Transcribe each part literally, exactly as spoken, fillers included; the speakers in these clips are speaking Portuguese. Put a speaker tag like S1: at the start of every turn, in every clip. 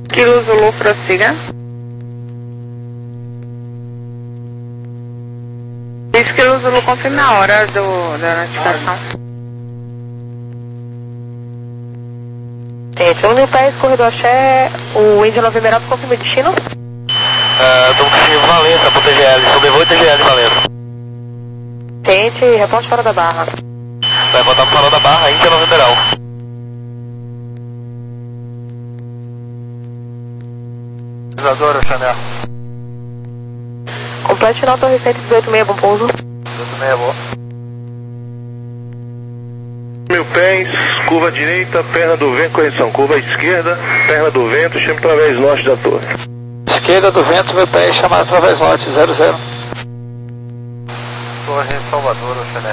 S1: Kilo Zulu, prossiga. Isso, Kilo Zulu, confirme a hora do, da notificação. Gente, um mil pés, corredor Axé, o Índio Nova Emerald, confirma o destino?
S2: Estamos conseguindo Valença, pro T G L, sobrevoo T G L Valença.
S1: Gente, reporte fora da barra.
S2: Vai voltar pro farol da barra, Índia Nova Emerald. Isadora, Chanel.
S1: Complete nota cento e dezoito seis, bom pouso.
S2: dezoito seis, bom.
S3: Mil pés, curva direita, perna do vento, correção. Curva esquerda, perna do vento, chama através norte da torre.
S2: Esquerda do vento, mil pés, chamada através norte, zero zero. Torre Salvador, o Chanel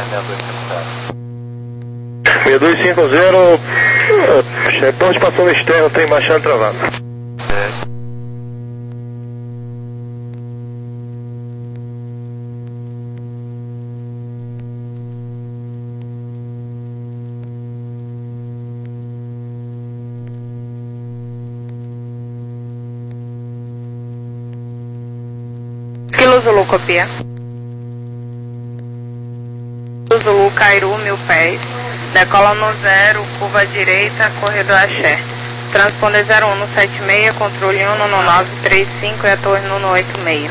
S3: seis dois cinco zero. seis dois cinco zero, reporte passando externo, tem marchando travado.
S2: É.
S1: Kilo Zulu, copia. Kilo Zulu, Cairu, mil pés. Decola no zero, curva direita, corredor Axé. Transponder zero um no sete seis, controle um no nove três cinco e a torre no oito seis.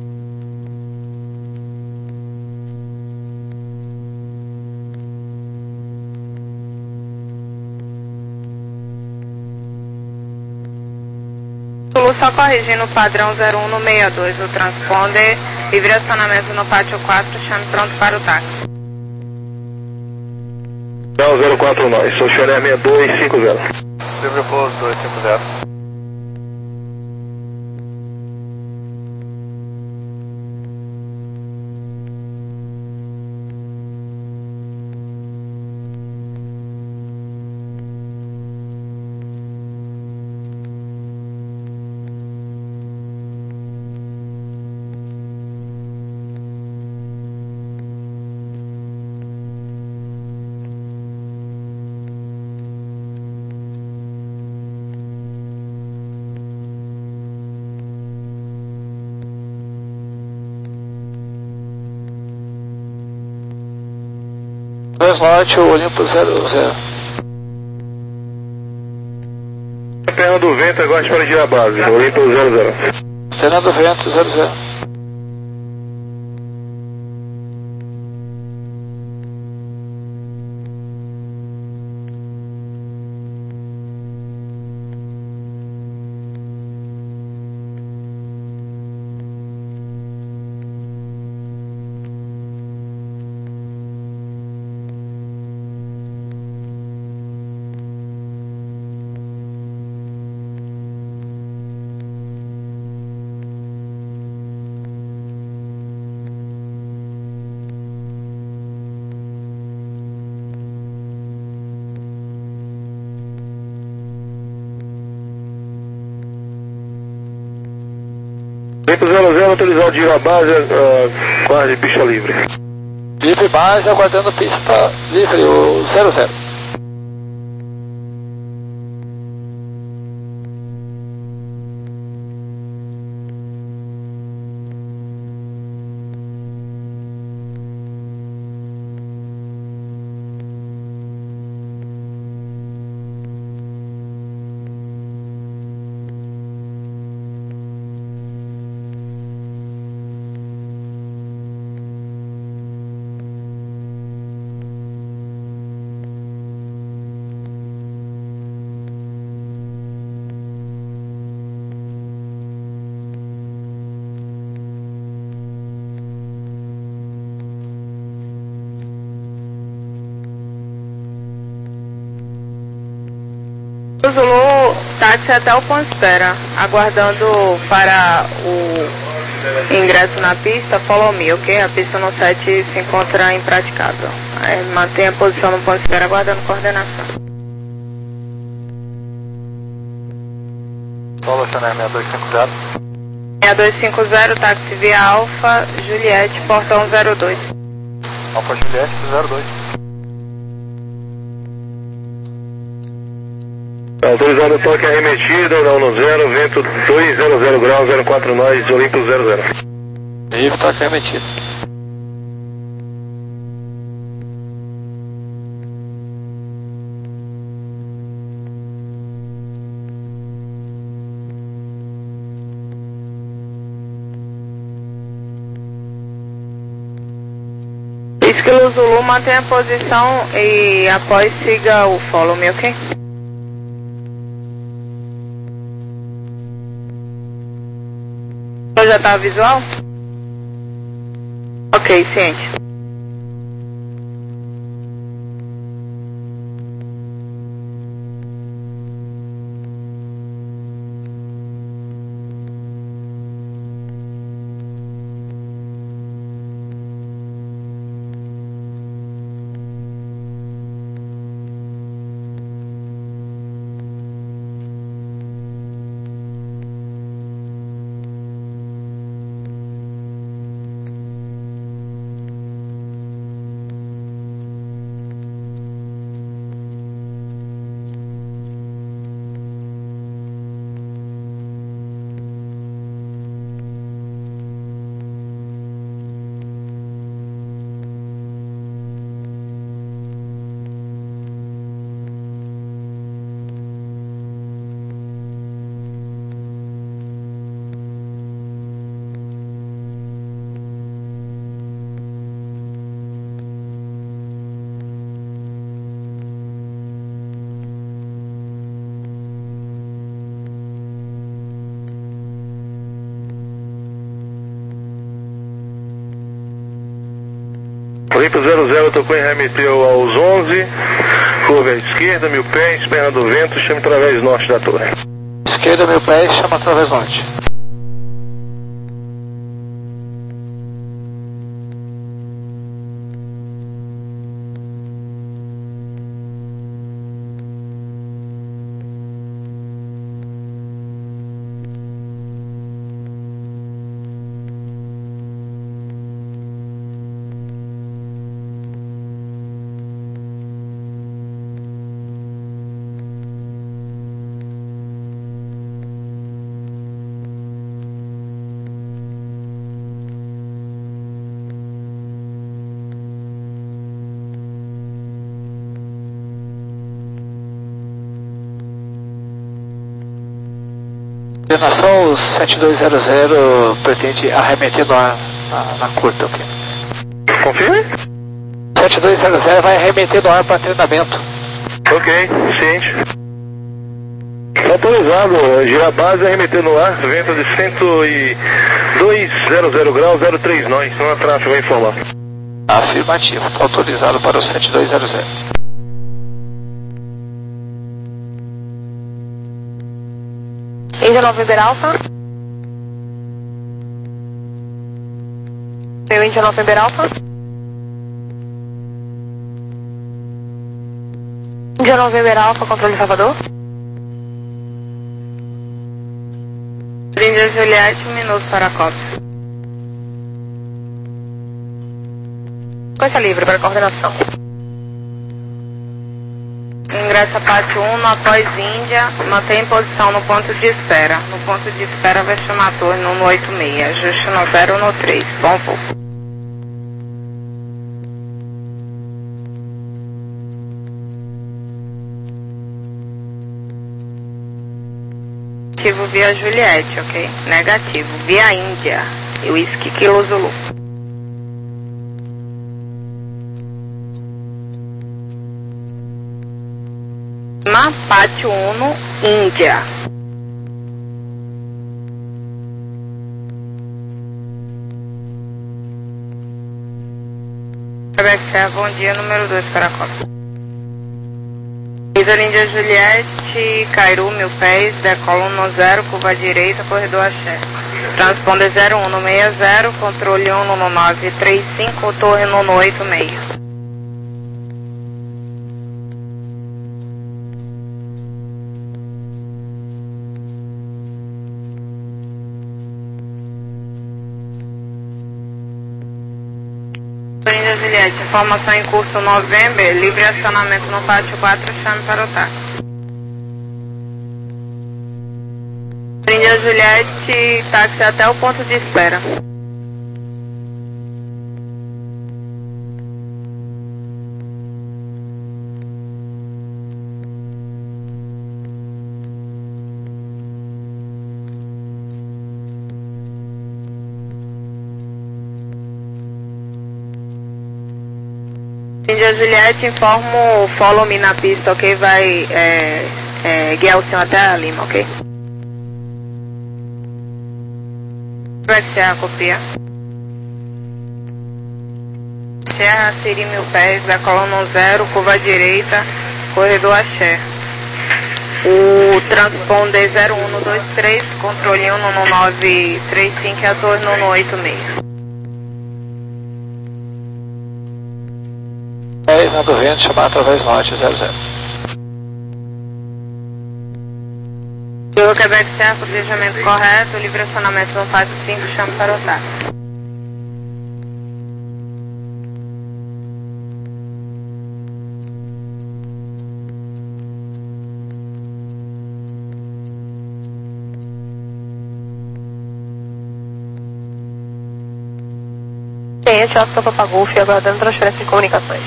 S1: Zulu, só corrigindo o padrão zero um no sessenta e dois, o transponder, livre acionamento no pátio quatro, chame pronto para o táxi.
S3: Não, zero quatro nós, sou Chanel seis dois cinco zero.
S2: Livre pouso dois cinco zero.
S4: Através norte, o Olimpo zero zero.
S3: Perna do vento, agora para girar a base, Olimpo zero zero.
S4: Perna do vento, zero zero.
S3: Olimpo zero zero, autorizado de girar a base, uh, quase pista livre.
S4: Livre base, aguardando pista livre, o zero zero.
S1: Zulu, táxi até o ponto de espera, aguardando para o ingresso na pista, follow me, ok? A pista no sete se encontra impraticável. Aí mantenha a posição no ponto de espera, aguardando coordenação.
S2: Solo Chanel seis dois cinco zero.
S1: seis dois cinco zero, táxi via Alfa, Juliette, portão zero dois.
S2: Alfa Juliette zero dois.
S3: Autorizado o toque arremetida, não no zero, vento duzentos graus, zero quatro nós, Olympus zero zero.
S4: Livre, toque arremetido.
S1: Esquilo Zulu, mantenha a posição e após siga o follow me, ok? Já tá visual? Ok, ciente.
S3: Olympus zero zero tocou e remeteu aos onze, curva à esquerda, mil pés, perna do vento, chama através norte da torre.
S4: Esquerda, mil pés, chama através norte. Coordenação, o sete dois zero zero pretende arremeter no ar na, na curta, ok?
S3: Confirme?
S4: sete dois zero zero vai arremeter no ar para treinamento.
S3: Ok, ciente. Autorizado, girar base, arremeter no ar, vento de cento e dois, zero zero graus, zero três nós, não há tráfego, vai informar.
S4: Afirmativo, autorizado para o sete dois zero zero.
S1: Índia November Alpha. Meu Índia November Alpha. Índia November Alpha, controle Salvador. Índia Juliette, um minuto para a cópia. Coisa livre para coordenação. Ingressa parte um, após Índia, mantém em posição no ponto de espera. No ponto de espera vai chamar a torre no oito seis, ajuste no zero no três. Bom voo. Negativo via Juliette, ok? Negativo via Índia. E Whisky Kilo Zulu. Pátio Uno, Índia. Quebec, bom dia, número dois para a cópia. Isla Índia Juliette, Cairu, mil pés, decolo no zero, curva à direita, corredor axé. Transponder zero um no seis zero, controle um no nove três cinco, torre no oito seis. Juliette, informação em curso November, livre acionamento no pátio quatro, chame para o táxi. Juliette, táxi até o ponto de espera. Índia Juliette, informo o follow me na pista, ok? Vai é, é, guiar o senhor até a Lima, ok? Vai ser a copia. Serra Siri Mil Pés, da coluna zero, curva direita, corredor Axé. O transponder zero um dois três, controle um no nove três cinco e a torre no oito seis.
S4: dez na do vento, chamar através norte zero zero.
S1: Eu Quebec Serra, planejamento correto, livre acionamento no faixa cinco, chamo para o táxi. Cliente, Oscar Papa Golf, aguardando transferência de comunicações.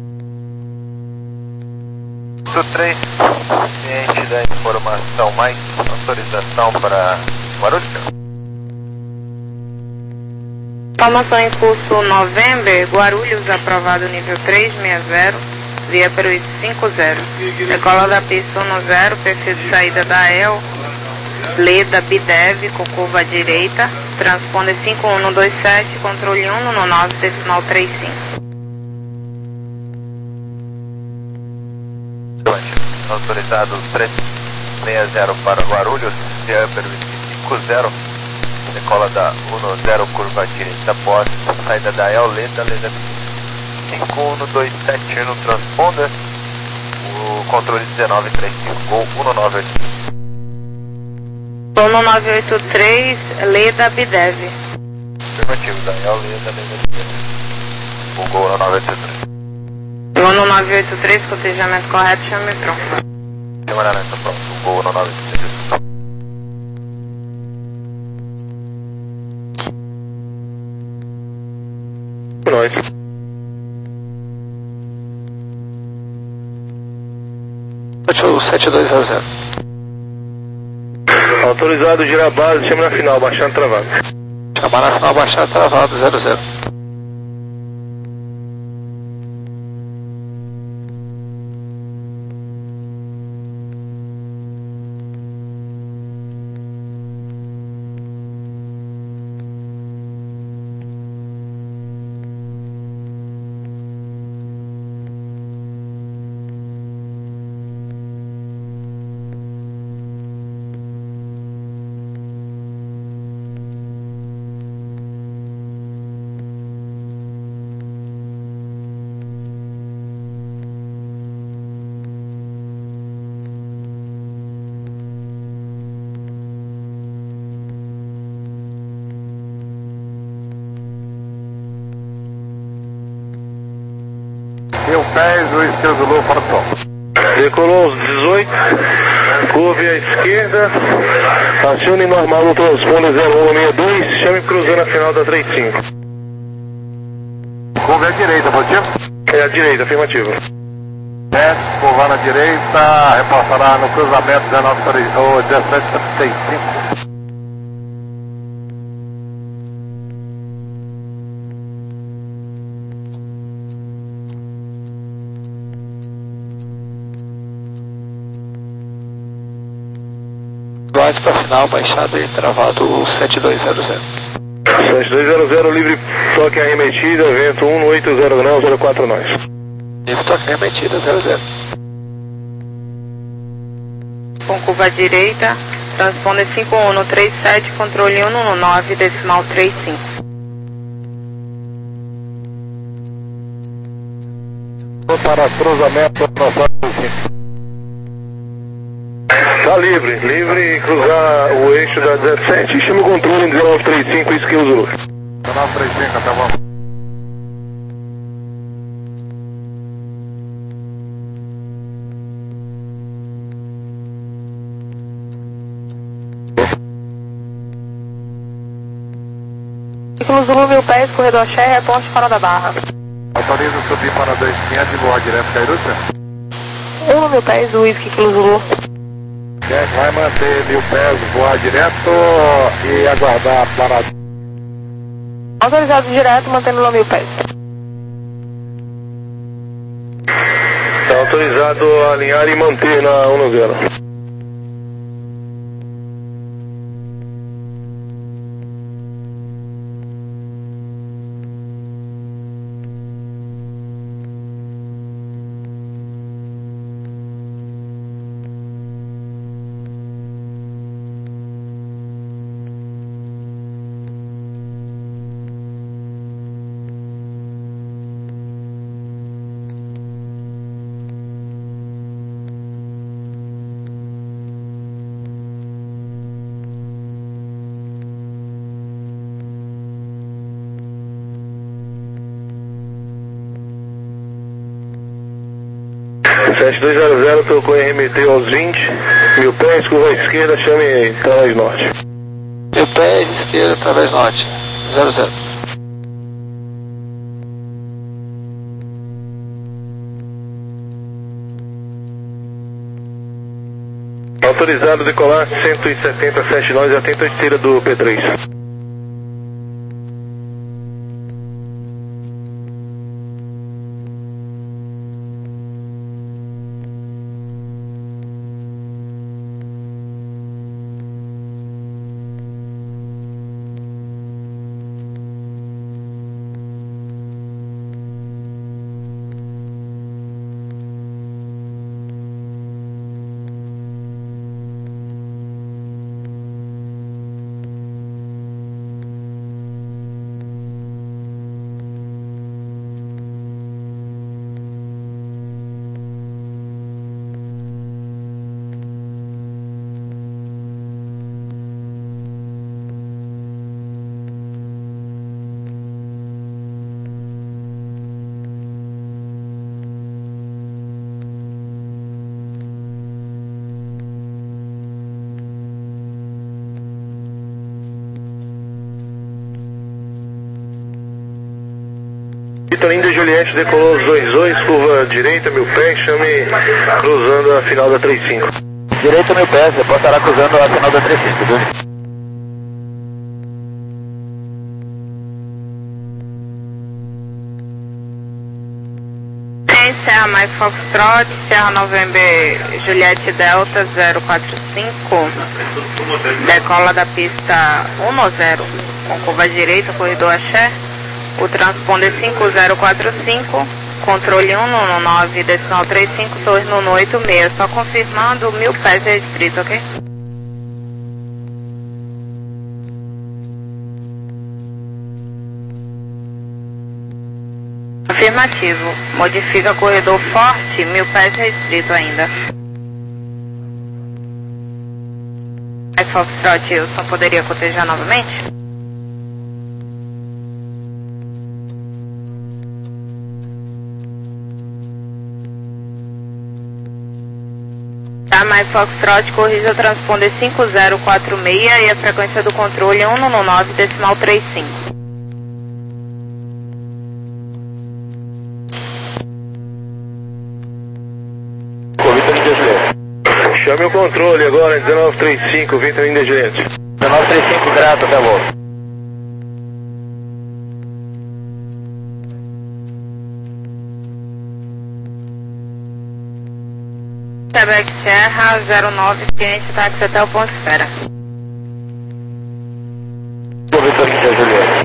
S2: três, cliente da informação mais autorização para Guarulhos.
S1: Informação em curso November, Guarulhos aprovado nível três seis zero, via Peruíte cinco zero. Decola da pista um zero, perfil de saída da E L, Leda Bidev com curva direita, transponder cinco um dois sete, controle um no nove, decimal três cinco.
S2: Autorizado três seis zero para Guarulhos, via Peruíte cinco zero, decola da um zero, curva direita, poste, saída da E L, Leda, Leda cinco um dois sete no transponder, o controle dezenove três cinco, gol um nove oito.
S1: um nove oito três, Leda Bidev.
S2: Afirmativo, da E L, Leda, Leda Bidev. O gol um nove oito três.
S1: um nove oito três, cotejamento correto, chame pronto.
S2: Semana nessa, pronto, o gol um nove oito três.
S3: Nós.
S4: sete dois zero zero.
S3: Autorizado girar a base, chama na final, baixando travado.
S4: Chamar na final, baixar travado zero zero.
S3: Mil pés, o esquerdo low para o sol. Decolou os dezoito, curve à esquerda, acione normal no transponder zero um seis dois, chame cruzando a final da trinta e cinco.
S5: Curva à direita, positivo?
S3: É a direita, afirmativo.
S5: Desce, curva na direita, reportará no cruzamento dezessete trinta e cinco.
S4: Mais para final, baixada e travado sete dois zero zero.
S3: sete dois zero zero, livre toque arremetida, vento um oito zero graus, zero quatro nós.
S4: Livre toque arremetida zero zero.
S1: Com curva direita, transponder cinco um três sete, controle um no nove, decimal três cinco.
S3: Para cruzamento, tá livre, livre cruzar o eixo da dezessete e chama o controle em dezenove trinta e cinco, Skill Zulu.
S5: dezenove trinta e cinco, até vamos.
S1: Kilo Zulu, mil pés, corredor Axé, reporte fora da barra.
S5: Autoriza subir para dois mil e quinhentos e voar direto Cairúcia.
S1: um mil pés, Whisky Kilo Zulu.
S5: Jack vai manter mil pés, voar direto e aguardar a parada.
S1: Autorizado direto, mantendo lá mil pés.
S3: Está autorizado a alinhar e manter na um zero. sete dois zero zero, tocou em R M T aos vinte, mil pés, curva à esquerda, chame Través Norte.
S4: Mil pés, esquerda, Través Norte, zero zero.
S3: Autorizado decolar cento e setenta, sete nós, atenta a esteira do P três. Vitor Índia Juliette decolou os dois dois, curva direita, mil pés, chame cruzando a final da trinta e cinco.
S4: Direita mil pés, depois estará cruzando a final da trinta e cinco, viu?
S1: Serra mais Foxtrot, Serra November Juliette Delta zero quatro cinco, decola da pista um zero, com curva direita, corredor Axé, o transponder cinco zero quatro cinco, controle um no nove, decimal trinta e cinco, torre no oito seis, só confirmando mil pés restrito, ok? Afirmativo. Modifica corredor forte, mil pés restrito ainda. Mais Foxtrot, eu só poderia cotejar novamente? Tá, mais Foxtrot, corrija o transponder cinco zero quatro seis e a frequência do controle um no nove, decimal trinta e cinco.
S3: Chame o controle agora, dezenove trinta e cinco, Vitor Índia Juliette.
S4: dezenove trinta e cinco, grato, até logo.
S1: Quebec Serra zero nove, cliente táxi até o ponto de espera.
S4: Vitor Índia Juliette.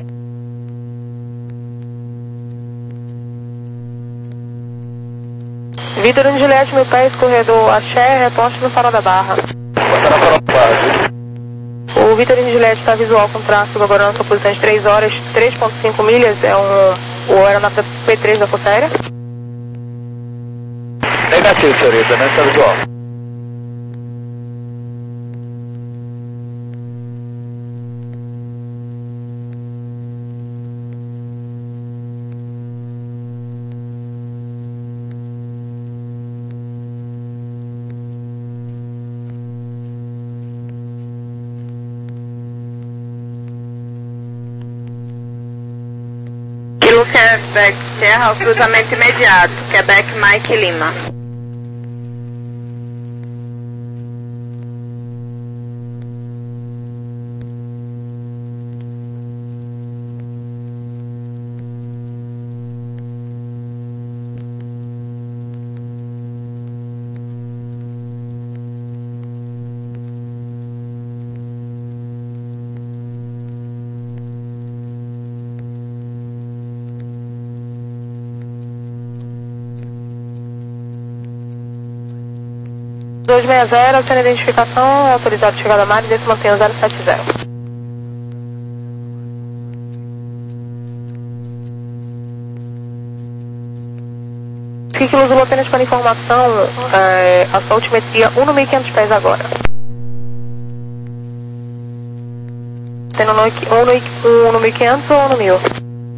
S1: Vitor Índia Juliette, mil pés, corredor Axé, reposte no farol da barra.
S4: Passará farol da barra.
S1: O Vitor Índia Juliette está visual com tráfego agora na sua posição de três horas, três vírgula cinco milhas, é um, o aeronave da P três da Força Aérea.
S4: Negativo, senhorita, não está visual.
S1: Quebec Sierra, o cruzamento imediato. Quebec Mike Lima. dois seis zero, sem identificação, é autorizado de chegada a mar e desse mantém o zero sete zero. Fique Luzulu apenas para informação, é, a sua altimetria um no mil e quinhentos pés agora. Tendo no, um, no, um no mil e quinhentos ou um no mil?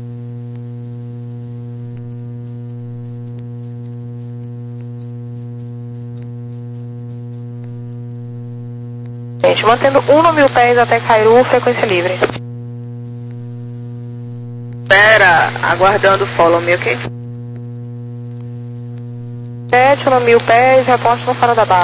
S1: Gente, mantendo um no mil pés até Cairu, frequência livre. Espera, aguardando o follow me, ok? sete no mil pés, reposto no fora da barra.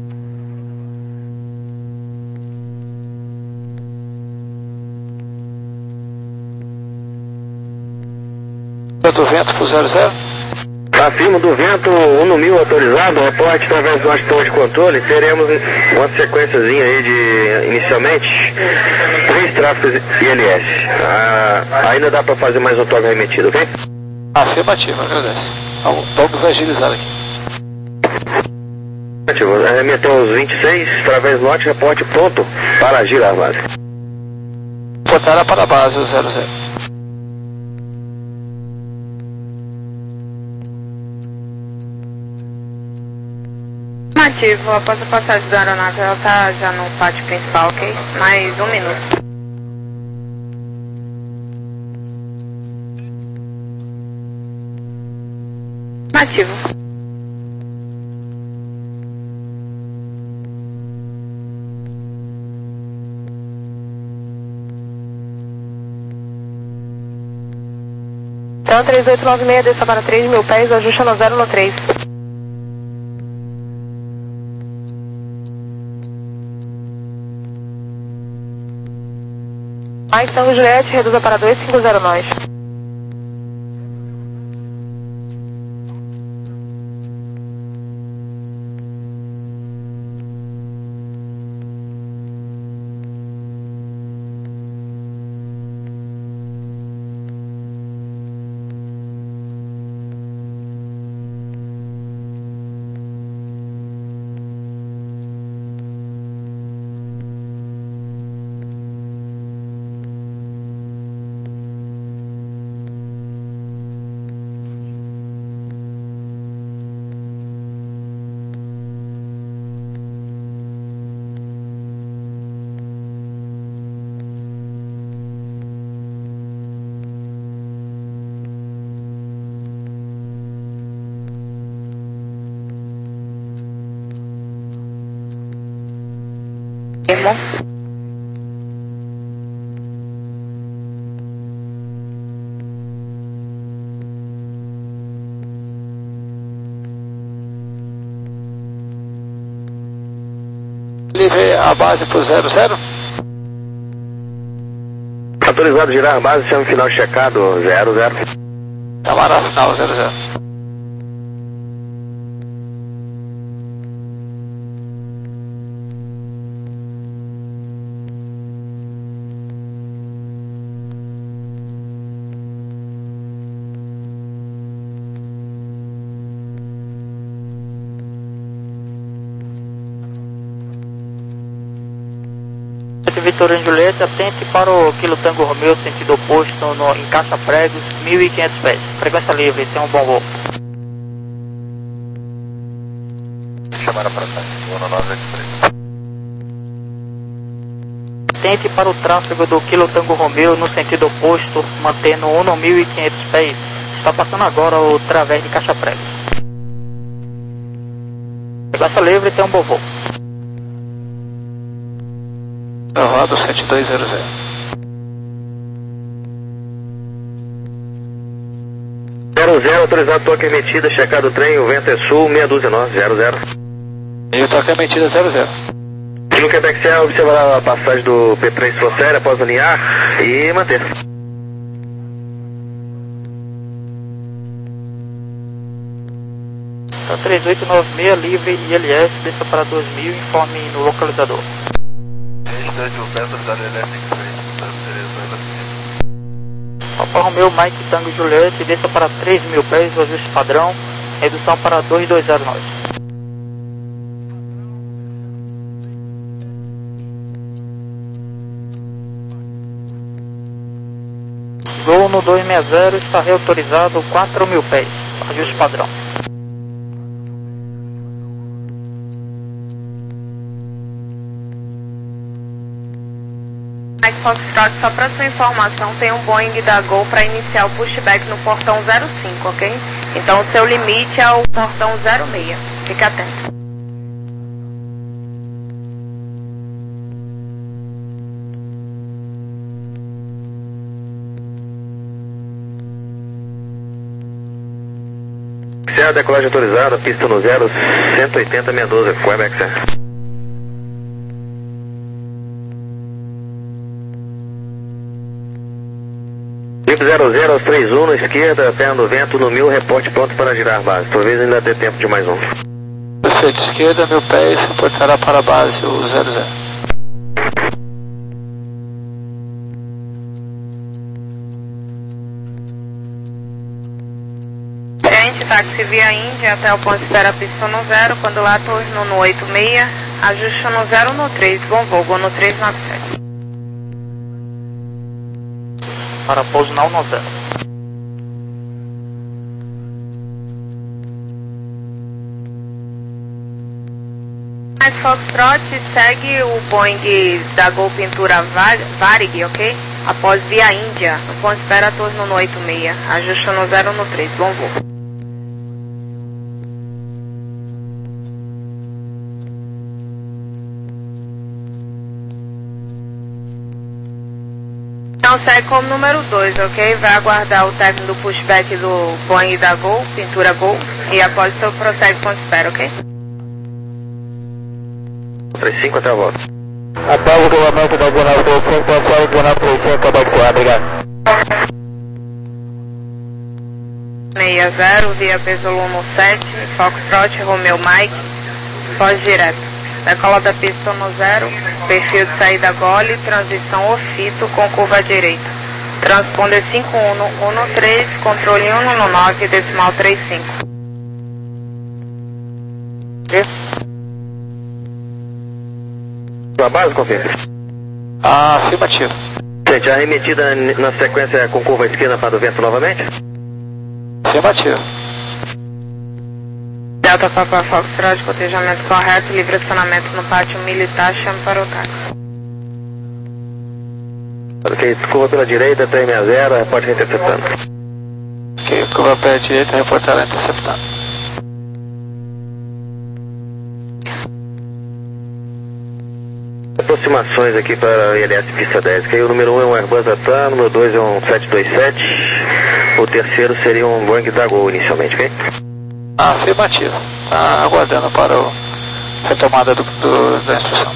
S4: Do vento pro zero zero.
S3: Acima do vento, um no mil autorizado, reporte através do nosso torre de controle, teremos uma sequenciazinha aí de, inicialmente, três tráficos I L S. Ah, ainda dá para fazer mais um toque remetido, ok?
S4: Afirmativo, agradece. Vamos agilizar aqui.
S3: Afirmativo, remeteu os vinte e seis, através do norte, reporte pronto para agir a base.
S4: Portaram para a base, o zero zero.
S1: Afirmativo, após a passagem da aeronave, ela está já no pátio principal, ok? Mais um minuto. Afirmativo. Então, três oito nove seis, desça para três mil pés, ajusta no zero no três. Mike Tango Juliette, reduza para dois cinco zero nós. Irmão.
S4: Livre a base pro zero zero.
S3: Autorizado a girar a base, chama final checado zero zero.
S4: Camara final zero zero.
S6: Vitória Julieta, atente para o Kilo Tango Romeo, sentido oposto no, em Caixa Pregos, mil e quinhentos pés. Frequência livre, tem um bom voo.
S2: Chamaram para cá, Zona nove Express.
S6: Atente para o tráfego do Kilo Tango Romeo no sentido oposto, mantendo um no mil e quinhentos pés. Está passando agora o través de Caixa Pregos. Frequência livre, tem um bom voo.
S4: Roda sete dois zero zero.
S3: zero, autorizado toque emitida, checado o trem, o vento é sul, meia dúzia nove, zero zero.
S4: E o toque emitida zero zero.
S3: Kilo Quebec Serra, observar a passagem do P três Flocéria após alinhar e manter.
S6: Tá três oito nove seis, livre I L S, desça para dois mil, informe no localizador. Papa Romeo, Mike, Tango, Juliette, desça para três mil pés, o ajuste padrão, redução para dois dois zero nove. Gol no dois seis zero, está reautorizado quatro mil pés, ajuste padrão.
S1: Mike Foxtrot, só para sua informação, tem um Boeing da Gol para iniciar o pushback no portão zero cinco, ok? Então o seu limite é o portão zero seis, fique atento.
S3: Serra, decolagem autorizada, pista no zero, cento e oitenta, meia dúzia, Quebec Serra. Jeep zero zero aos três um na esquerda, perna do vento no mil, reporte pronto para girar base. Talvez ainda dê tempo de mais um.
S4: Perfeito, esquerda, mil pés, reportará para a base o zero zero.
S1: Gente, táxi via Índia até o ponto de espera pista no zero, quando lá torno no oito seis, ajuste no zero no três, bom voo, gol no três nove sete.
S6: Para pouso na um nove zero.
S1: Mais Foxtrot, segue o Boeing da Gol Pintura Varig, ok? Após via Índia, no ponto de espera torno no oito seis, ajuste no zero no três, bom voo. Então segue como número dois, ok? Vai aguardar o término do pushback do Boeing da Gol, Pintura Gol, e após o seu prossegue com espera, ok?
S3: três cinco até a volta.
S5: Após o regulamento da Diagonal três cinco, pessoal, Diagonal três cinco, Quebec Serra, obrigado.
S1: seis zero, via Pesolano sete, Foxtrot, Romeo Mike, foge direto. Decola da pista no zero, perfil de saída gole, transição ofito com curva à direita. Transponder cinco um um três, controle um um nove, decimal trinta e cinco.
S3: A base, confirma.
S4: Afirmativo.
S3: Gente, a remetida na sequência com curva à esquerda para o vento novamente?
S4: Afirmativo.
S1: Delta Papa Foxtrot, cotejamento correto, livre acionamento no pátio militar, chame para o táxi.
S3: Ok, curva pela direita, três seis zero, pode ir interceptando.
S4: Ok, curva pela direita, reportará interceptando.
S3: Aproximações aqui para I L S pista dez, que aí o número um é um Airbus Atan, o número dois é um sete dois sete, o terceiro seria um Boeing da Gol inicialmente, ok?
S4: Afirmativo. Está aguardando para a retomada do, do, da instrução.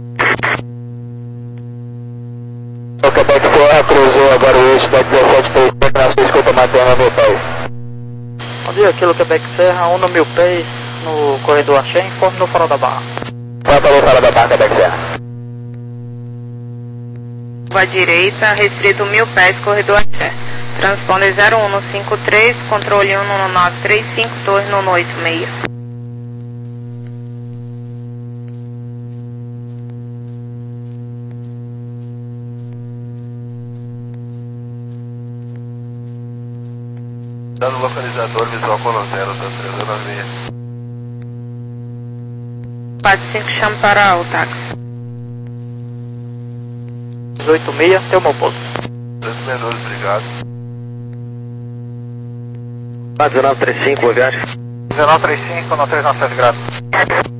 S5: O Quebec Serra cruzou agora o eixo da dezessete três cinco na sua escuta materna mil pés.
S6: Bom dia, Kilo Quebec Serra, um no mil pés, no corredor Axé, informe no farol da barra.
S5: Qual para o farol da barra, Quebec Serra?
S1: Curva à direita, restrito mil pés, corredor Axé. Transponder zero um cinco três, controle um um nove três cinco, torno no oito seis.
S2: Dando localizador visual colo zero, da três zero seis.
S1: quatro cinco, chame para o táxi.
S6: dezoito seis, tem o meu posto.
S2: três menores, obrigado.
S3: dezenove trinta e cinco, boa viagem.
S5: dezenove trinta e cinco, no três nove sete, graças.